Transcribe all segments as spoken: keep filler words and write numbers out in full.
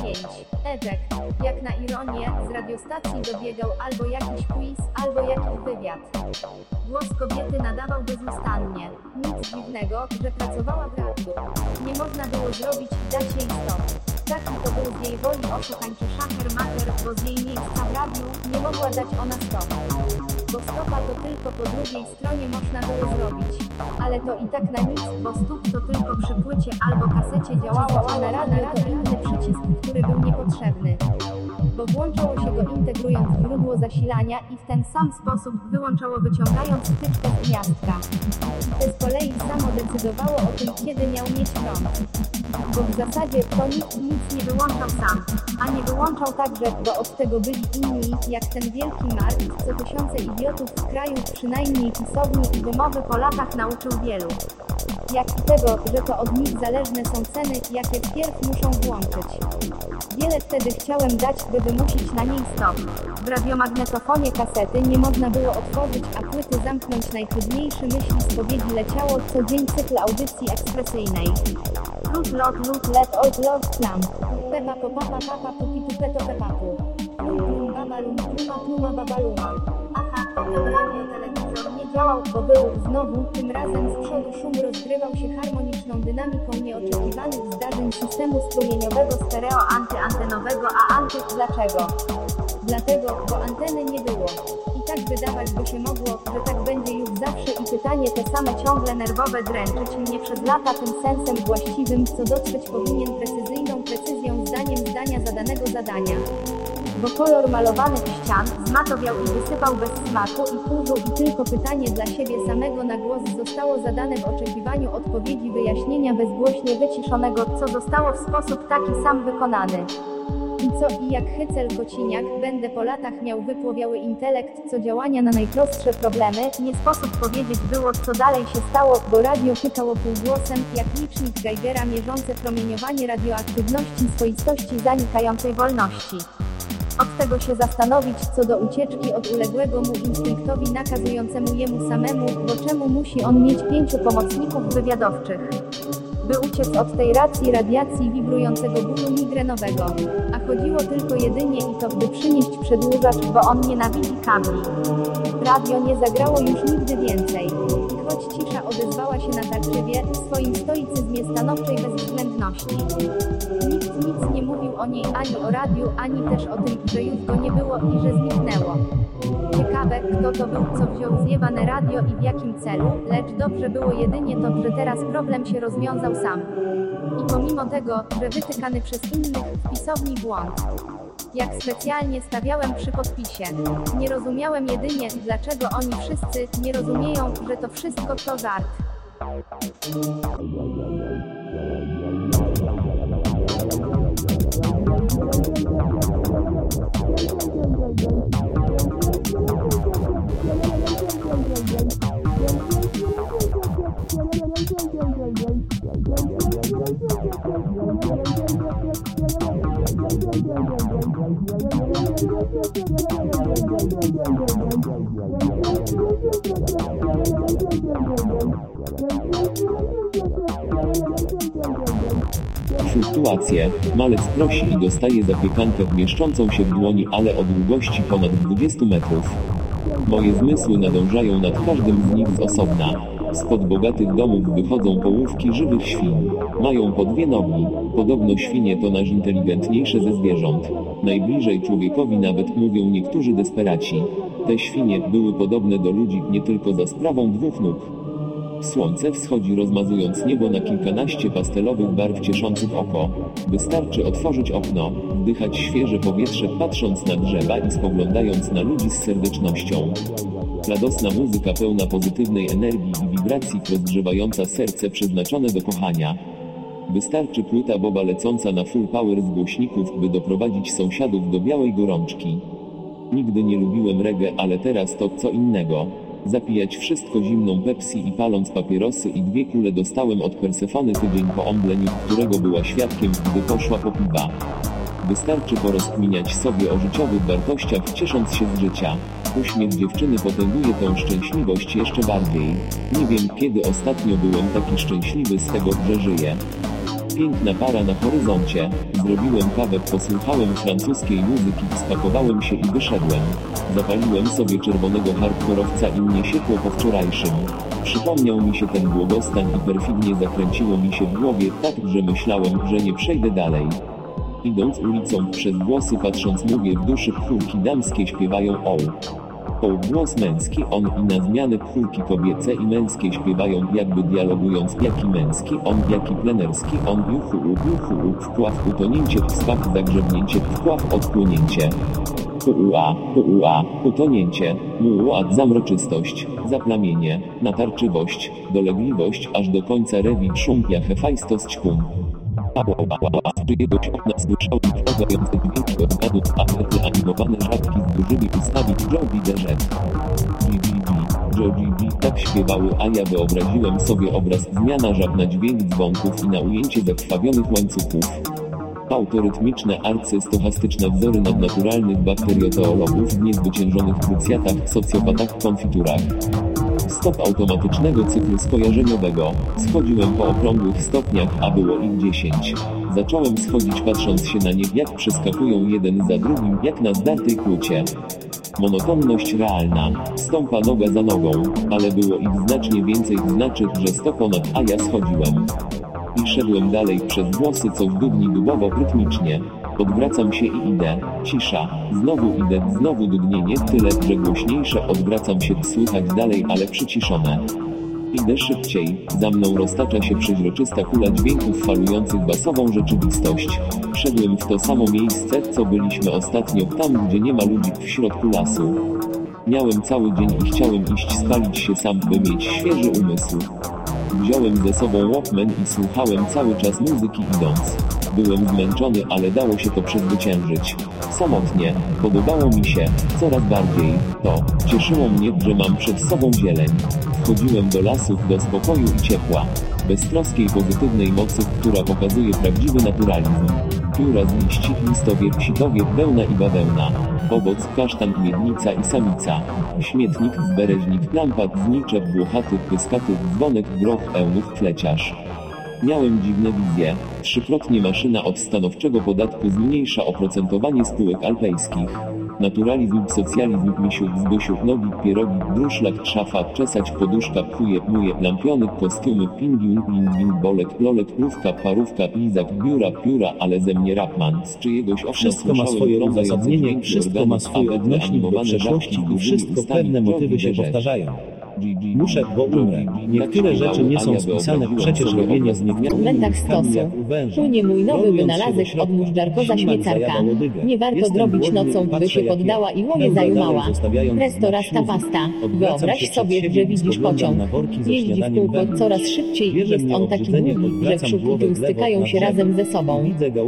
pięć. Efekt. Jak na ironię, z radiostacji dobiegał albo jakiś quiz, albo jakiś wywiad. Głos kobiety nadawał bezustannie. Nic dziwnego, że pracowała w radiu. Nie można było zrobić i dać jej stop. Taki to był z jej woli oszukańczy szacher-macher, bo z jej miejsca w radiu nie mogła dać ona stop. Bo stopa to tylko po drugiej stronie można było zrobić. Ale to i tak na nic, bo stóp to tylko przy płycie albo kasecie działało, a na radiu to inny przycisk, który był niepotrzebny. Bo włączało się go integrując źródło zasilania i w ten sam sposób wyłączało wyciągając wtyczkę z gniazdka. I to z kolei samo decydowało o tym, kiedy miał mieć prąd. Bo w zasadzie to nikt nic nie wyłączał sam, a nie wyłączał także, bo od tego byli inni, jak ten wielki Mark, co tysiące idiotów w kraju, przynajmniej pisowni i wymowy po latach nauczył wielu. Jak i tego, że to od nich zależne są ceny, jakie wpierw muszą włączyć. Wiele wtedy chciałem dać, by wymusić na niej stop. W radiomagnetofonie kasety nie można było otworzyć, a płyty zamknąć. Najtrudniejszy myśli spowiedzi leciało co dzień cykl audycji ekspresyjnej. Lud, lot, lud, let, old, love, slam. Pepa, po, papa, papa, pupi, tu, peto, pepapu. Plum, plum, baba, lum, pluma, pluma, baba, luma. Aha, potem radio, telewizor nie działał, bo był znowu, tym razem z przodu szum rozgrywał się harmoniczną dynamiką nieoczekiwanych zdarzeń systemu strumieniowego stereo antyantenowego, a anty... Dlaczego? Dlatego, bo anteny nie było. I tak wydawać by się mogło, że tak będzie już zawsze i pytanie te same ciągle nerwowe dręczyć mnie przez lata tym sensem właściwym, co dotrzeć powinien precyzyjną precyzją zdaniem zdania zadanego zadania. Bo kolor malowanych ścian zmatowiał i wysypał bez smaku i kurzu i tylko pytanie dla siebie samego na głos zostało zadane w oczekiwaniu odpowiedzi wyjaśnienia bezgłośnie wyciszonego, co zostało w sposób taki sam wykonany. I co i jak Hycel Kociniak, będę po latach miał wypłowiały intelekt, co działania na najprostsze problemy, nie sposób powiedzieć było, co dalej się stało, bo radio pykało półgłosem, jak licznik Geigera mierzące promieniowanie radioaktywności swoistości zanikającej wolności. Od tego się zastanowić, co do ucieczki od uległego mu instynktowi nakazującemu jemu samemu, bo czemu musi on mieć pięciu pomocników wywiadowczych? By uciec od tej racji radiacji wibrującego bólu migrenowego. A chodziło tylko jedynie i to, by przynieść przedłużacz, bo on nienawidzi kabli. Radio nie zagrało już nigdy więcej. I choć cisza odezwała się natarczywie, w swoim stoicyzmie stanowczej bezwzględności. Nikt nic nie mówił o niej ani o radiu, ani też o tym, że już go nie było i że zniknęło. Ciekawe, kto to był, co wziął zjebane radio i w jakim celu, lecz dobrze było jedynie to, że teraz problem się rozwiązał sam. I pomimo tego, że wytykany przez innych w pisowni błąd. Jak specjalnie stawiałem przy podpisie. Nie rozumiałem jedynie, dlaczego oni wszyscy nie rozumieją, że to wszystko to żart. Fluktuacje. Malec prosi i dostaje zapiekankę mieszczącą się w dłoni, ale o długości ponad dwudziestu metrów. Moje zmysły nadążają nad każdym z nich z osobna. Spod bogatych domów wychodzą połówki żywych świń. Mają po dwie nogi. Podobno świnie to najinteligentniejsze ze zwierząt. Najbliżej człowiekowi nawet mówią niektórzy desperaci. Te świnie były podobne do ludzi nie tylko za sprawą dwóch nóg. Słońce wschodzi, rozmazując niebo na kilkanaście pastelowych barw cieszących oko. Wystarczy otworzyć okno, wdychać świeże powietrze, patrząc na drzewa i spoglądając na ludzi z serdecznością. Radosna muzyka pełna pozytywnej energii i wibracji, rozgrzewająca serce, przeznaczone do kochania. Wystarczy płyta Boba lecąca na full power z głośników, by doprowadzić sąsiadów do białej gorączki. Nigdy nie lubiłem reggae, ale teraz to co innego. Zapijać wszystko zimną Pepsi i paląc papierosy i dwie kule dostałem od Persefony tydzień po omdleniu, którego była świadkiem, gdy poszła po piwa. Wystarczy porozkminiać sobie o życiowych wartościach, ciesząc się z życia. Uśmiech dziewczyny potęguje tę szczęśliwość jeszcze bardziej. Nie wiem, kiedy ostatnio byłem taki szczęśliwy z tego, że żyję. piękna para na horyzoncie. Zrobiłem kawę, posłuchałem francuskiej muzyki, spakowałem się i wyszedłem. Zapaliłem sobie czerwonego hardkorowca i mnie siekło po wczorajszym. Przypomniał mi się ten błogostan i perfidnie zakręciło mi się w głowie, tak, że myślałem, że nie przejdę dalej. Idąc ulicą, przez głosy patrząc, mówię w duszy, pchórki damskie śpiewają o. O, głos męski, on i na zmianę pchórki kobiece i męskie śpiewają, jakby dialogując, jaki męski, on, jaki plenerski, on, juchu, juchu, wpław, utonięcie, wspak, zagrzebnięcie, wpław, odpłynięcie. Ua, ua, utonięcie, muła, zamroczystość, zaplamienie, natarczywość, dolegliwość, aż do końca rewi, szumpia, hefajstość, kum. Przyjegoś od nas słyszał i wpadający dźwięki odgadów, a te animowane żabki z dużymi ustami Joe Derek. G G G, Joe G G, tak śpiewały, a ja wyobraziłem sobie obraz, zmiana żab na dźwięk dzwonków i na ujęcie zakrwawionych łańcuchów. Autorytmiczne, arcystochastyczne wzory nadnaturalnych bakterioteologów w niezwyciężonych krucjatach, socjopatach, konfiturach. Stop automatycznego cyklu skojarzeniowego. Schodziłem po okrągłych stopniach, a było ich dziesięć. Zacząłem schodzić, patrząc się na nie, jak przeskakują jeden za drugim, jak na zdartej klucie. Monotonność realna. Stąpa noga za nogą, ale było ich znacznie więcej, znaczy, że sto ponad, a ja schodziłem. I szedłem dalej, przez włosy coś dudni dubowo rytmicznie. Odwracam się i idę. Cisza. Znowu idę, znowu dudnienie, tyle, że głośniejsze. Odwracam się, słychać dalej, ale przyciszone. Idę szybciej. Za mną roztacza się przeźroczysta kula dźwięków falujących basową rzeczywistość. Szedłem w to samo miejsce, co byliśmy ostatnio, tam, gdzie nie ma ludzi, w środku lasu. Miałem cały dzień i chciałem iść spalić się sam, by mieć świeży umysł. Wziąłem ze sobą Walkman i słuchałem cały czas muzyki idąc. Byłem zmęczony, ale dało się to przezwyciężyć. Samotnie. Podobało mi się. Coraz bardziej. To cieszyło mnie, że mam przed sobą zieleń. Wchodziłem do lasów, do spokoju i ciepła. Beztroskiej, pozytywnej mocy, która pokazuje prawdziwy naturalizm. Pióra z liści, listowie, psitowie, wełna i bawełna. Owoc, kasztan, miednica i samica. Śmietnik, zbereźnik, lampat, zniczew, włochaty, pyskaty, dzwonek, groch, eunuch, fleciarz. Miałem dziwne wizje. Trzykrotnie maszyna od stanowczego podatku zmniejsza oprocentowanie spółek alpejskich. Naturalizm, socjalizm, misiuk, zbysiuk, nogi, pierogi, druszlak, szafa, czesać, poduszka, pchuje, muje, lampiony, kostiumy, pingwin, pingwin, bolek, lolek, rówka, parówka, lizak, biura, pióra, ale ze mnie rapman. Z czyjegoś okna wszystko ma swoje uzasadnienie, wszystko ma swój odnośnik do przeszłości i wszystko pewne motywy się powtarzają. Muszę, bo umrę. Niektóre rzeczy nie są spisane, przecież robienie z W momentach stosu płynie mój nowy wynalazek od mużdżarkoza śmiecarka. Nie warto drobić nocą, by się poddała i łonie zajumała. Presto rasta pasta. Wyobraź sobie, że widzisz pociąg. Jeździ w kółko coraz szybciej i jest on taki długi, że przód i tył stykają się razem ze sobą.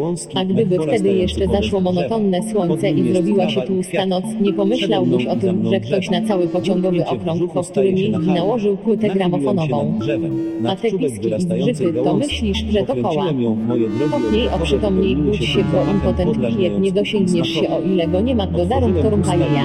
A gdyby wtedy jeszcze zaszło monotonne słońce i zrobiła się tłusta noc, nie pomyślałbyś o tym, że ktoś na cały pociągowy okrąg, po którym jeździ, nałożył płytę gramofonową. A te piski i zgrzyty, to myślisz, że to koła. Kopnij, oprzytomnij, budź się, bo impotent kijek, nie dosięgniesz się, o ile go nie ma, do darum torum pajeja.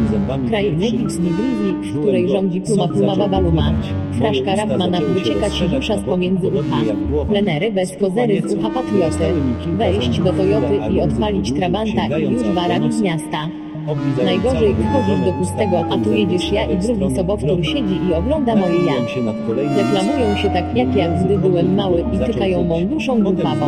Krainy Gipsy Grizzly, w której rządzi pluma pluma babaluma. Fraszka rapmana, wycieka ci dusza z pomiędzy ucha. Plenery bez kozery z ucha patrioty. Wejść do Toyoty i odpalić trabanta i już barak z miasta. Najgorzej wchodzisz do pustego, a tu jedziesz ja i drugi sobowtór siedzi i ogląda moje ja. Reklamują się tak jak ja, gdy byłem mały i tykają mą duszą głupawą.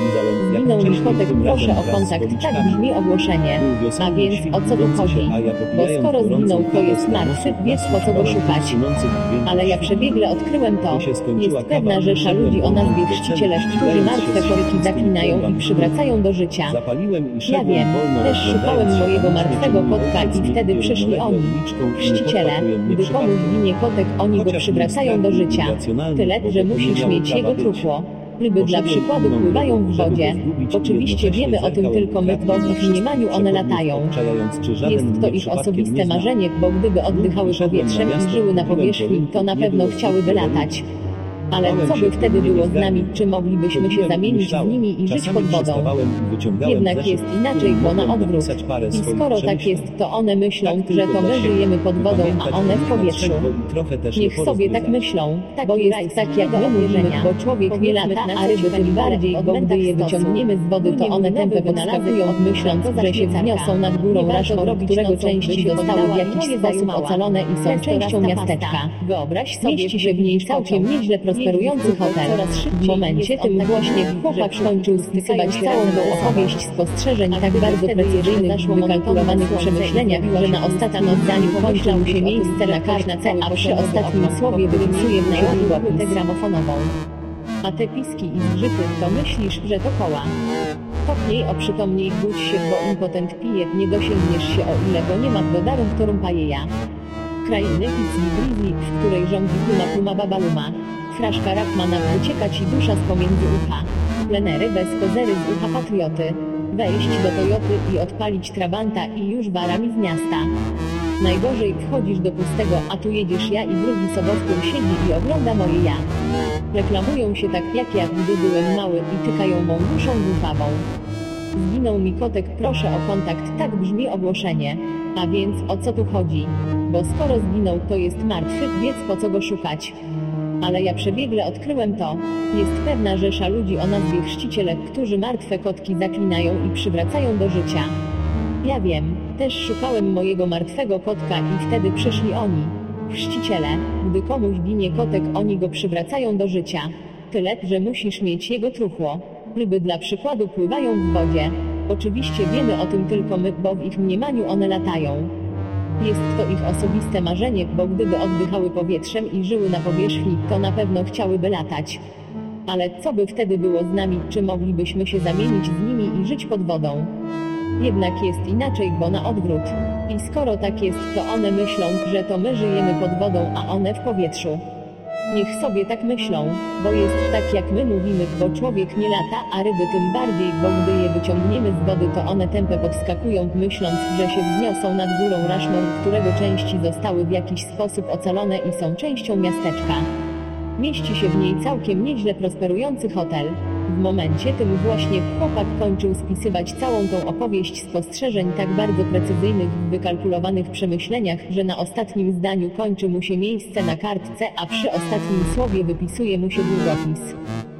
Zginął mi kotek, proszę o kontakt, tak brzmi ogłoszenie. A więc o co tu chodzi? Bo skoro zginął, to jest martwy, wiesz po co go szukać. Ale ja przebiegle odkryłem to. Jest pewna rzesza ludzi o nazwie chrzciciele, którzy martwe korki zaklinają i przywracają do życia. Ja wiem, też szukałem mojego martwego kotka i wtedy przyszli oni. Chrzciciele, gdy komuś ginie kotek, oni go przywracają do życia. Tyle, że musisz mieć jego trupło. Ryby dla przykładu pływają w wodzie. Oczywiście wiemy o tym tylko my, bo w ich mniemaniu one latają. Jest to ich osobiste marzenie, bo gdyby oddychały powietrzem i żyły na powierzchni, to na pewno chciałyby latać. Ale co by wtedy było z nami, czy moglibyśmy się zamienić z nimi i żyć pod wodą? Jednak jest inaczej, bo na odwrót. I skoro tak jest, to one myślą, że to my żyjemy pod wodą, a one w powietrzu. Niech sobie tak myślą, bo jest tak jak my mówimy, bo człowiek nie lata, a ryby tym bardziej, bo gdy je wyciągniemy z wody, to one tempę podskakują, myśląc, że się wzniosą nad górą raszmor, którego części zostały w jakiś sposób ocalone i są częścią miasteczka. Wyobraź sobie, mieści się w niej całkiem nieźle prosperujący hotel. W momencie tym właśnie chłopak kończył spisywać całą tą opowieść spostrzeżeń tak bardzo precyzyjnych, wykalkulowanych przemyśleniach, że na ostatnim zdaniu kończy mu się miejsce na kartce, a przy ostatnim słowie wypisuje w najlepszą płytę gramofonową. A te piski i zgrzyty, to myślisz, że to koła? Kopnij, oprzytomnij, budź się, bo impotent pije, nie dosięgniesz się, o ile go nie ma do daru, którą pajeja. Krainy Pizzi Grizzly, w której rządzi Puma Puma Babaluma. Fraszka rap ma nam wyciekać i dusza z pomiędzy ucha. Plenery bez kozery z ucha patrioty. Wejść do Toyoty i odpalić trabanta i już warami z miasta. Najgorzej wchodzisz do pustego, a tu jedziesz ja i drugi sobowtór siedzi i ogląda moje ja. Reklamują się tak jak ja, gdy byłem mały i tykają mą duszą głupawą. Zginął mi kotek, proszę o kontakt, tak brzmi ogłoszenie. A więc o co tu chodzi? Bo skoro zginął, to jest martwy, więc po co go szukać? Ale ja przebiegle odkryłem to. Jest pewna rzesza ludzi o nazwie chrzciciele, którzy martwe kotki zaklinają i przywracają do życia. Ja wiem, też szukałem mojego martwego kotka i wtedy przyszli oni. Chrzciciele, gdy komuś ginie kotek, oni go przywracają do życia. Tyle, że musisz mieć jego truchło. Ryby dla przykładu pływają w wodzie. Oczywiście wiemy o tym tylko my, bo w ich mniemaniu one latają. Jest to ich osobiste marzenie, bo gdyby oddychały powietrzem i żyły na powierzchni, to na pewno chciałyby latać. Ale co by wtedy było z nami, czy moglibyśmy się zamienić z nimi i żyć pod wodą? Jednak jest inaczej, bo na odwrót. I skoro tak jest, to one myślą, że to my żyjemy pod wodą, a one w powietrzu. Niech sobie tak myślą, bo jest tak jak my mówimy, bo człowiek nie lata, a ryby tym bardziej, bo gdy je wyciągniemy z wody, to one tempę podskakują, myśląc, że się wzniosą nad górą Rushmore, którego części zostały w jakiś sposób ocalone i są częścią miasteczka. Mieści się w niej całkiem nieźle prosperujący hotel. W momencie tym właśnie chłopak kończył spisywać całą tą opowieść spostrzeżeń tak bardzo precyzyjnych w wykalkulowanych przemyśleniach, że na ostatnim zdaniu kończy mu się miejsce na kartce, a przy ostatnim słowie wypisuje mu się długopis.